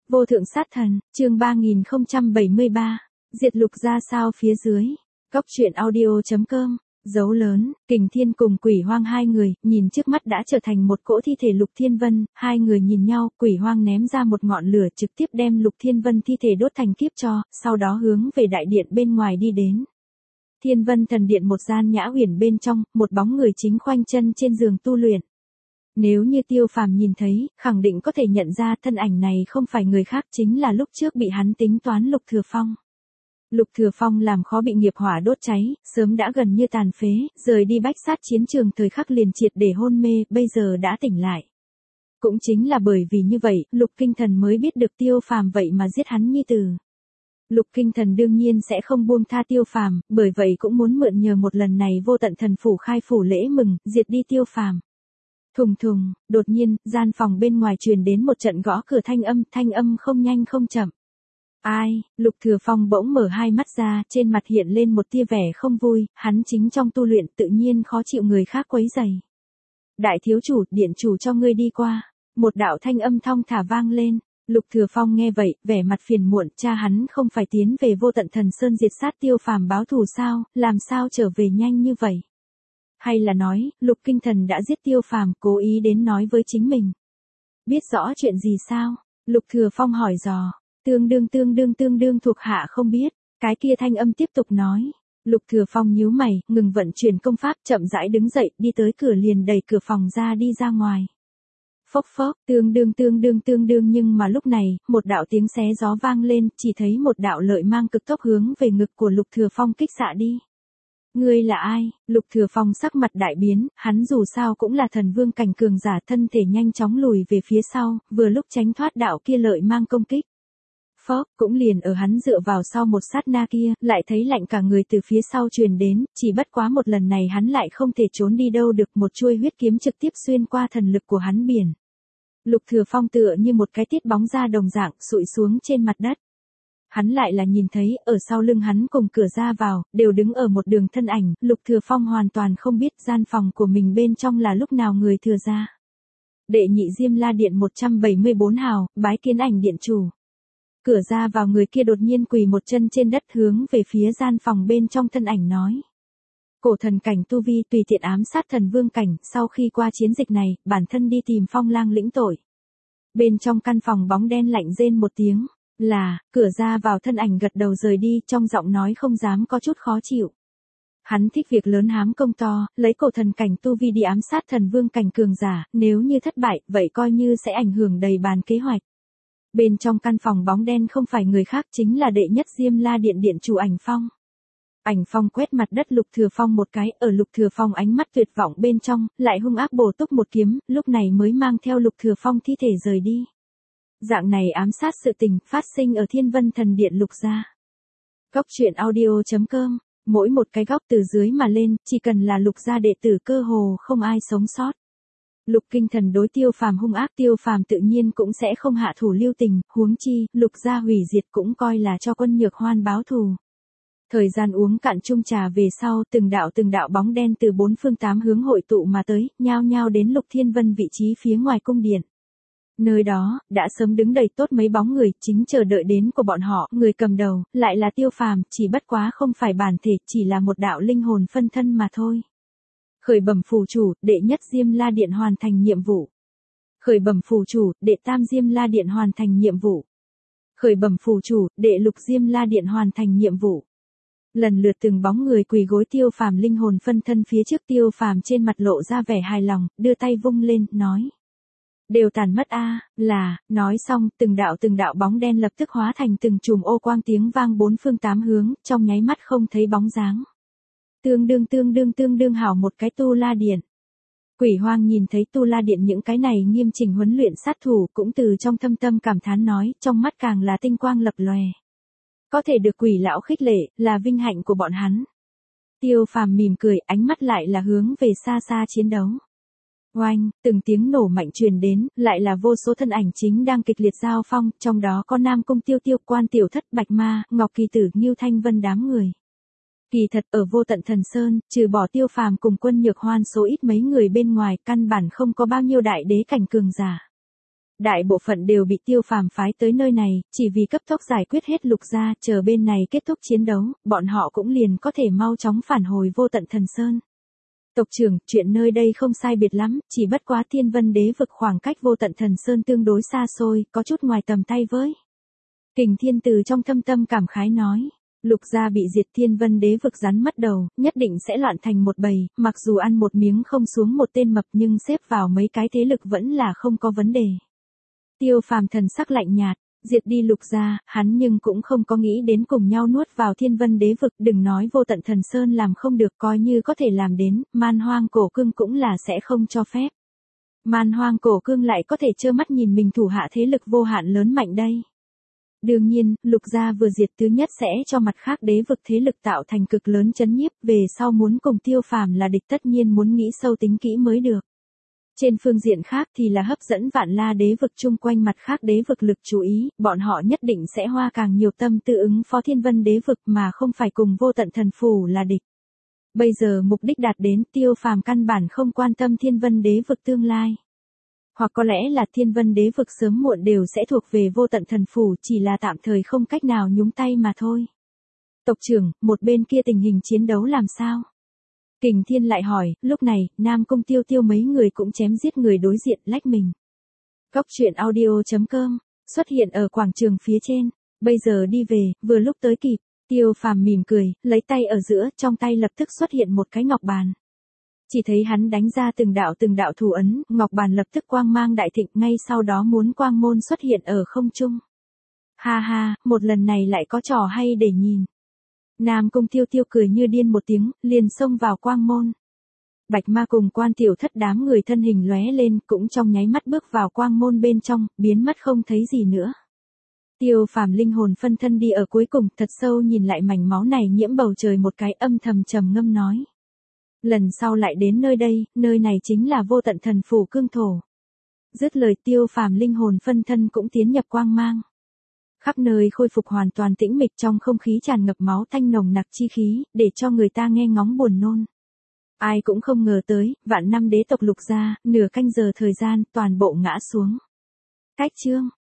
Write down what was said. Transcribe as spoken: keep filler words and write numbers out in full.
Vô thượng sát thần, chương ba nghìn không trăm bảy mươi ba, diệt lục ra sao phía dưới. Góc truyện audio chấm com, dấu lớn, Kình Thiên cùng Quỷ Hoang hai người, nhìn trước mắt đã trở thành một cỗ thi thể Lục Thiên Vân, hai người nhìn nhau, Quỷ Hoang ném ra một ngọn lửa trực tiếp đem Lục Thiên Vân thi thể đốt thành kiếp tro, sau đó hướng về đại điện bên ngoài đi đến. Thiên Vân thần điện một gian nhã huyền bên trong, một bóng người chính khoanh chân trên giường tu luyện. Nếu như Tiêu Phàm nhìn thấy, khẳng định có thể nhận ra thân ảnh này không phải người khác chính là lúc trước bị hắn tính toán Lục Thừa Phong. Lục Thừa Phong làm khó bị nghiệp hỏa đốt cháy, sớm đã gần như tàn phế, rời đi bách sát chiến trường thời khắc liền triệt để hôn mê, bây giờ đã tỉnh lại. Cũng chính là bởi vì như vậy, Lục Kinh Thần mới biết được Tiêu Phàm vậy mà giết hắn nhi tử. Lục Kinh Thần đương nhiên sẽ không buông tha Tiêu Phàm, bởi vậy cũng muốn mượn nhờ một lần này vô tận thần phủ khai phủ lễ mừng, diệt đi Tiêu Phàm. Thùng thùng, đột nhiên, gian phòng bên ngoài truyền đến một trận gõ cửa thanh âm, thanh âm không nhanh không chậm. Ai, Lục Thừa Phong bỗng mở hai mắt ra, trên mặt hiện lên một tia vẻ không vui, hắn chính trong tu luyện tự nhiên khó chịu người khác quấy rầy. Đại thiếu chủ, điện chủ cho ngươi đi qua. Một đạo thanh âm thong thả vang lên. Lục Thừa Phong nghe vậy, vẻ mặt phiền muộn, cha hắn không phải tiến về vô tận thần sơn diệt sát Tiêu Phàm báo thù sao, làm sao trở về nhanh như vậy? Hay là nói, Lục Kinh Thần đã giết Tiêu Phàm, cố ý đến nói với chính mình? Biết rõ chuyện gì sao? Lục Thừa Phong hỏi dò. Tương đương tương đương tương đương thuộc hạ không biết, cái kia thanh âm tiếp tục nói. Lục Thừa Phong nhíu mày, ngừng vận chuyển công pháp, chậm rãi đứng dậy, đi tới cửa liền đẩy cửa phòng ra đi ra ngoài. Phốc phốc, tương đương tương đương tương đương nhưng mà lúc này, một đạo tiếng xé gió vang lên, chỉ thấy một đạo lợi mang cực tốc hướng về ngực của Lục Thừa Phong kích xạ đi. Ngươi là ai? Lục Thừa Phong sắc mặt đại biến, hắn dù sao cũng là thần vương cảnh cường giả, thân thể nhanh chóng lùi về phía sau, vừa lúc tránh thoát đạo kia lợi mang công kích. Phốc, cũng liền ở hắn dựa vào sau một sát na kia, lại thấy lạnh cả người từ phía sau truyền đến, chỉ bất quá một lần này hắn lại không thể trốn đi đâu được, một chuôi huyết kiếm trực tiếp xuyên qua thần lực của hắn biển. Lục Thừa Phong tựa như một cái tiết bóng ra đồng dạng, sụi xuống trên mặt đất. Hắn lại là nhìn thấy, ở sau lưng hắn cùng cửa ra vào, đều đứng ở một đường thân ảnh, Lục Thừa Phong hoàn toàn không biết gian phòng của mình bên trong là lúc nào người thừa ra. Đệ nhị Diêm La Điện một trăm bảy mươi bốn hào, bái kiến ảnh điện chủ. Cửa ra vào người kia đột nhiên quỳ một chân trên đất hướng về phía gian phòng bên trong thân ảnh nói. Cổ thần cảnh tu vi tùy tiện ám sát thần vương cảnh, sau khi qua chiến dịch này, bản thân đi tìm Phong Lang lĩnh tội. Bên trong căn phòng bóng đen lạnh rên một tiếng, là, cửa ra vào thân ảnh gật đầu rời đi, trong giọng nói không dám có chút khó chịu. Hắn thích việc lớn hám công to, lấy cổ thần cảnh tu vi đi ám sát thần vương cảnh cường giả, nếu như thất bại, vậy coi như sẽ ảnh hưởng đầy bàn kế hoạch. Bên trong căn phòng bóng đen không phải người khác chính là đệ nhất Diêm La Điện điện chủ Ảnh Phong. Ảnh Phong quét mặt đất Lục Thừa Phong một cái, ở Lục Thừa Phong ánh mắt tuyệt vọng bên trong, lại hung ác bổ túc một kiếm, lúc này mới mang theo Lục Thừa Phong thi thể rời đi. Dạng này ám sát sự tình phát sinh ở Thiên Vân Thần Điện Lục gia. Góc truyện audio chấm com, mỗi một cái góc từ dưới mà lên, chỉ cần là Lục gia đệ tử cơ hồ không ai sống sót. Lục Kinh Thần đối Tiêu Phàm hung ác, Tiêu Phàm tự nhiên cũng sẽ không hạ thủ lưu tình, huống chi, Lục gia hủy diệt cũng coi là cho Quân Nhược Hoan báo thù. Thời gian uống cạn chung trà về sau, từng đạo từng đạo bóng đen từ bốn phương tám hướng hội tụ mà tới, nhao nhao đến Lục Thiên Vân vị trí phía ngoài cung điện. Nơi đó, đã sớm đứng đầy tốt mấy bóng người, chính chờ đợi đến của bọn họ, người cầm đầu, lại là Tiêu Phàm, chỉ bất quá không phải bản thể, chỉ là một đạo linh hồn phân thân mà thôi. Khởi bẩm phù chủ, đệ nhất Diêm La Điện hoàn thành nhiệm vụ. Khởi bẩm phù chủ, đệ tam Diêm La Điện hoàn thành nhiệm vụ. Khởi bẩm phù chủ, đệ lục Diêm La Điện hoàn thành nhiệm vụ. Lần lượt từng bóng người quỳ gối Tiêu Phàm linh hồn phân thân phía trước, Tiêu Phàm trên mặt lộ ra vẻ hài lòng, đưa tay vung lên, nói. Đều tàn mất a, là, nói xong, từng đạo từng đạo bóng đen lập tức hóa thành từng chùm ô quang, tiếng vang bốn phương tám hướng, trong nháy mắt không thấy bóng dáng. Tương đương tương đương tương đương hảo một cái Tu La Điện. Quỷ Hoang nhìn thấy Tu La Điện những cái này nghiêm chỉnh huấn luyện sát thủ, cũng từ trong thâm tâm cảm thán nói, trong mắt càng là tinh quang lập lòe. Có thể được Quỷ lão khích lệ, là vinh hạnh của bọn hắn. Tiêu Phàm mỉm cười, ánh mắt lại là hướng về xa xa chiến đấu. Oanh, từng tiếng nổ mạnh truyền đến, lại là vô số thân ảnh chính đang kịch liệt giao phong, trong đó có Nam Cung Tiêu Tiêu, Quan Tiểu Thất, Bạch Ma, Ngọc Kỳ Tử, Ngưu Thanh Vân đám người. Kỳ thật ở vô tận thần sơn, trừ bỏ Tiêu Phàm cùng Quân Nhược Hoan số ít mấy người bên ngoài, căn bản không có bao nhiêu đại đế cảnh cường giả. Đại bộ phận đều bị Tiêu Phàm phái tới nơi này, chỉ vì cấp tốc giải quyết hết Lục gia, chờ bên này kết thúc chiến đấu, bọn họ cũng liền có thể mau chóng phản hồi Vô Tận Thần Sơn. Tộc trưởng, chuyện nơi đây không sai biệt lắm, chỉ bất quá Thiên Vân Đế vực khoảng cách Vô Tận Thần Sơn tương đối xa xôi, có chút ngoài tầm tay với. Kình Thiên từ trong thâm tâm cảm khái nói. Lục gia bị diệt, Thiên Vân Đế vực rắn mất đầu, nhất định sẽ loạn thành một bầy, mặc dù ăn một miếng không xuống một tên mập nhưng xếp vào mấy cái thế lực vẫn là không có vấn đề. Tiêu Phàm thần sắc lạnh nhạt, diệt đi Lục gia, hắn nhưng cũng không có nghĩ đến cùng nhau nuốt vào Thiên Vân Đế vực, đừng nói Vô Tận Thần Sơn làm không được, coi như có thể làm đến, Man Hoang Cổ Cương cũng là sẽ không cho phép. Man Hoang Cổ Cương lại có thể trơ mắt nhìn mình thủ hạ thế lực vô hạn lớn mạnh đây. Đương nhiên, Lục gia vừa diệt thứ nhất sẽ cho mặt khác đế vực thế lực tạo thành cực lớn chấn nhiếp, về sau muốn cùng Tiêu Phàm là địch tất nhiên muốn nghĩ sâu tính kỹ mới được. Trên phương diện khác thì là hấp dẫn Vạn La đế vực chung quanh mặt khác đế vực lực chú ý, bọn họ nhất định sẽ hoa càng nhiều tâm tư ứng phó Thiên Vân đế vực mà không phải cùng Vô Tận Thần Phủ là địch. Bây giờ mục đích đạt đến, Tiêu Phàm căn bản không quan tâm Thiên Vân đế vực tương lai. Hoặc có lẽ là Thiên Vân đế vực sớm muộn đều sẽ thuộc về Vô Tận Thần Phủ, chỉ là tạm thời không cách nào nhúng tay mà thôi. Tộc trưởng, một bên kia tình hình chiến đấu làm sao? Kình Thiên lại hỏi, lúc này, Nam Cung Tiêu Tiêu mấy người cũng chém giết người đối diện lách mình. Góc truyện audio chấm com, xuất hiện ở quảng trường phía trên, bây giờ đi về, vừa lúc tới kịp, Tiêu Phàm mỉm cười, lấy tay ở giữa, trong tay lập tức xuất hiện một cái ngọc bàn. Chỉ thấy hắn đánh ra từng đạo từng đạo thủ ấn, ngọc bàn lập tức quang mang đại thịnh, ngay sau đó muốn quang môn xuất hiện ở không trung. Ha ha, một lần này lại có trò hay để nhìn. Nam Cung Tiêu Tiêu cười như điên một tiếng, liền xông vào quang môn. Bạch Ma cùng Quan Tiểu Thất đám người thân hình lóe lên, cũng trong nháy mắt bước vào quang môn bên trong, biến mất không thấy gì nữa. Tiêu Phàm linh hồn phân thân đi ở cuối cùng, thật sâu nhìn lại mảnh máu này nhiễm bầu trời một cái, âm thầm trầm ngâm nói. Lần sau lại đến nơi đây, nơi này chính là Vô Tận Thần Phủ cương thổ. Dứt lời, Tiêu Phàm linh hồn phân thân cũng tiến nhập quang mang. Khắp nơi khôi phục hoàn toàn tĩnh mịch, trong không khí tràn ngập máu tanh nồng nặc chi khí, để cho người ta nghe ngóng buồn nôn. Ai cũng không ngờ tới, vạn năm đế tộc Lục gia, nửa canh giờ thời gian, toàn bộ ngã xuống. Cách chương